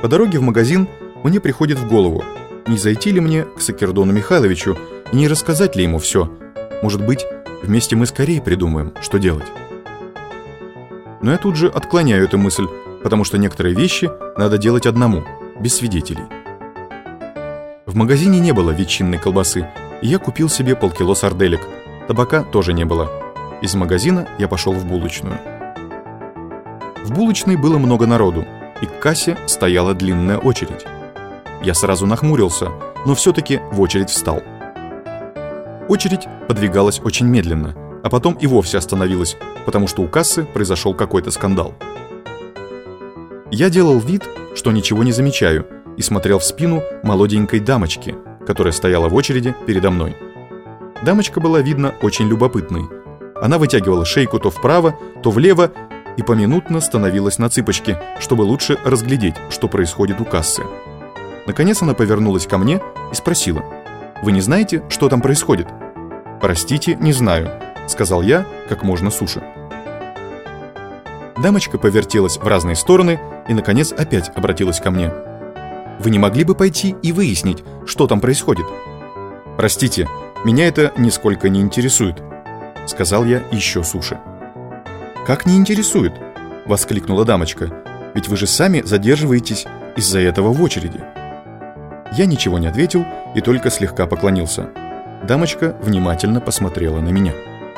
По дороге в магазин мне приходит в голову, не зайти ли мне к Сакердону Михайловичу и не рассказать ли ему все. Может быть, вместе мы скорее придумаем, что делать. Но я тут же отклоняю эту мысль, потому что некоторые вещи надо делать одному, без свидетелей. В магазине не было ветчинной колбасы, и я купил себе полкило сарделек. Табака тоже не было. Из магазина я пошел в булочную. В булочной было много народу, и к кассе стояла длинная очередь. Я сразу нахмурился, но все-таки в очередь встал. Очередь подвигалась очень медленно, а потом и вовсе остановилась, потому что у кассы произошел какой-то скандал. Я делал вид, что ничего не замечаю, и смотрел в спину молоденькой дамочки, которая стояла в очереди передо мной. Дамочка была, видно, очень любопытной. Она вытягивала шейку то вправо, то влево и поминутно становилась на цыпочки, чтобы лучше разглядеть, что происходит у кассы. Наконец она повернулась ко мне и спросила: «Вы не знаете, что там происходит?» «Простите, не знаю», — сказал я как можно суше. Дамочка повертелась в разные стороны и, наконец, опять обратилась ко мне. «Вы не могли бы пойти и выяснить, что там происходит?» «Простите, меня это нисколько не интересует», — сказал я еще суше. «Как не интересует?» — воскликнула дамочка. «Ведь вы же сами задерживаетесь из-за этого в очереди». Я ничего не ответил и только слегка поклонился. Дамочка внимательно посмотрела на меня.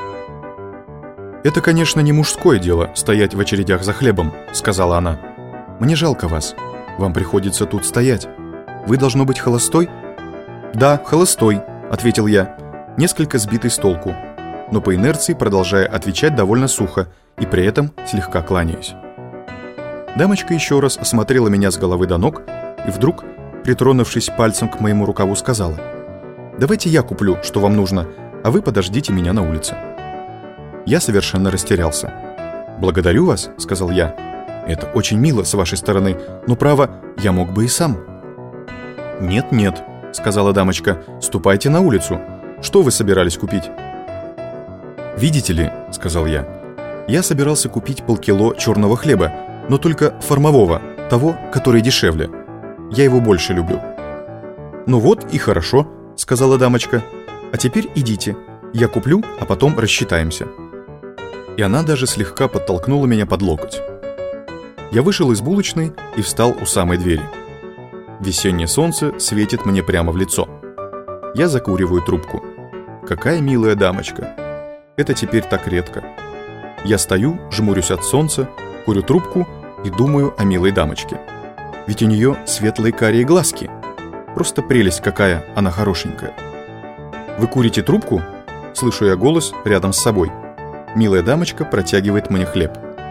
«Это, конечно, не мужское дело стоять в очередях за хлебом», — сказала она. «Мне жалко вас. Вам приходится тут стоять. Вы, должно быть, холостой?» «Да, холостой», — ответил я, несколько сбитый с толку, но по инерции продолжая отвечать довольно сухо и при этом слегка кланяясь. Дамочка еще раз осмотрела меня с головы до ног и вдруг, притронувшись пальцем к моему рукаву, сказала: «Давайте я куплю, что вам нужно, а вы подождите меня на улице». Я совершенно растерялся. «Благодарю вас», — сказал я. «Это очень мило с вашей стороны, но, право, я мог бы и сам». «Нет-нет», — сказала дамочка, — «ступайте на улицу. Что вы собирались купить?» «Видите ли», — сказал я собирался купить полкило черного хлеба, но только формового, того, который дешевле. Я его больше люблю». «Ну вот и хорошо», — сказала дамочка. «А теперь идите. Я куплю, а потом рассчитаемся». И она даже слегка подтолкнула меня под локоть. Я вышел из булочной и встал у самой двери. Весеннее солнце светит мне прямо в лицо. Я закуриваю трубку. Какая милая дамочка. Это теперь так редко. Я стою, жмурюсь от солнца, курю трубку и думаю о милой дамочке. Ведь у нее светлые карие глазки. Просто прелесть какая, она хорошенькая. «Вы курите трубку?» Слышу я голос рядом с собой. Милая дамочка протягивает мне хлеб.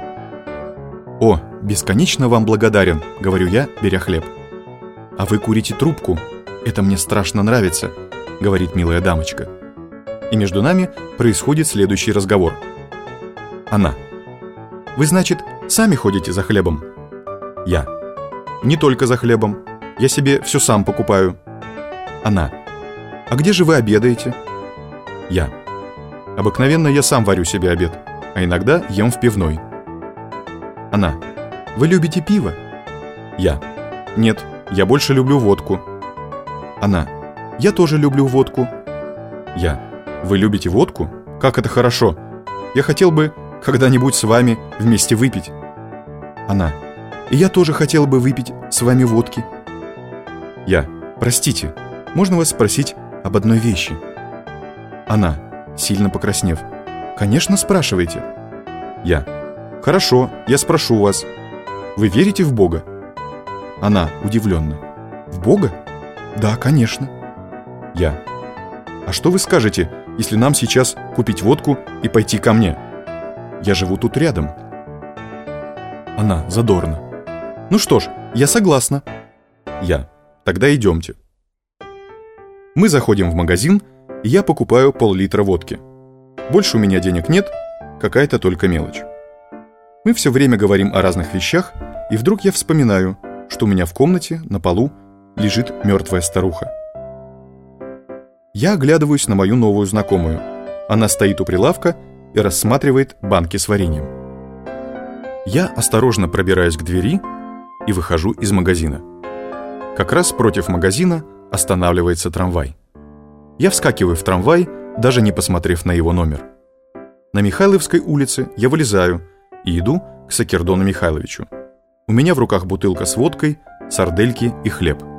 «О, бесконечно вам благодарен», — говорю я, беря хлеб. «А вы курите трубку? Это мне страшно нравится», — говорит милая дамочка. И между нами происходит следующий разговор. Она: «Вы, значит, сами ходите за хлебом?» Я: «Не только за хлебом. Я себе все сам покупаю». Она: «А где же вы обедаете?» Я: «Обыкновенно я сам варю себе обед, а иногда ем в пивной». Она: «Вы любите пиво?» Я: «Нет, я больше люблю водку». Она: «Я тоже люблю водку». Я: «Вы любите водку? Как это хорошо! Я хотел бы когда-нибудь с вами вместе выпить». Она: «И я тоже хотел бы выпить с вами водки». Я: «Простите, можно вас спросить об одной вещи?» Она, сильно покраснев: «Конечно, спрашивайте». Я: «Хорошо, я спрошу вас. Вы верите в Бога?» Она удивленно: «В Бога? Да, конечно». Я: «А что вы скажете, если нам сейчас купить водку и пойти ко мне? Я живу тут рядом». Она задорно: «Ну что ж, я согласна». Я: «Тогда идемте». Мы заходим в магазин, и я покупаю пол-литра водки. Больше у меня денег нет, какая-то только мелочь. Мы все время говорим о разных вещах, и вдруг я вспоминаю, что у меня в комнате на полу лежит мертвая старуха. Я оглядываюсь на мою новую знакомую. Она стоит у прилавка и рассматривает банки с вареньем. Я осторожно пробираюсь к двери, и выхожу из магазина. Как раз против магазина останавливается трамвай. Я вскакиваю в трамвай, даже не посмотрев на его номер. На Михайловской улице я вылезаю и иду к Сакердону Михайловичу. У меня в руках бутылка с водкой, сардельки и хлеб.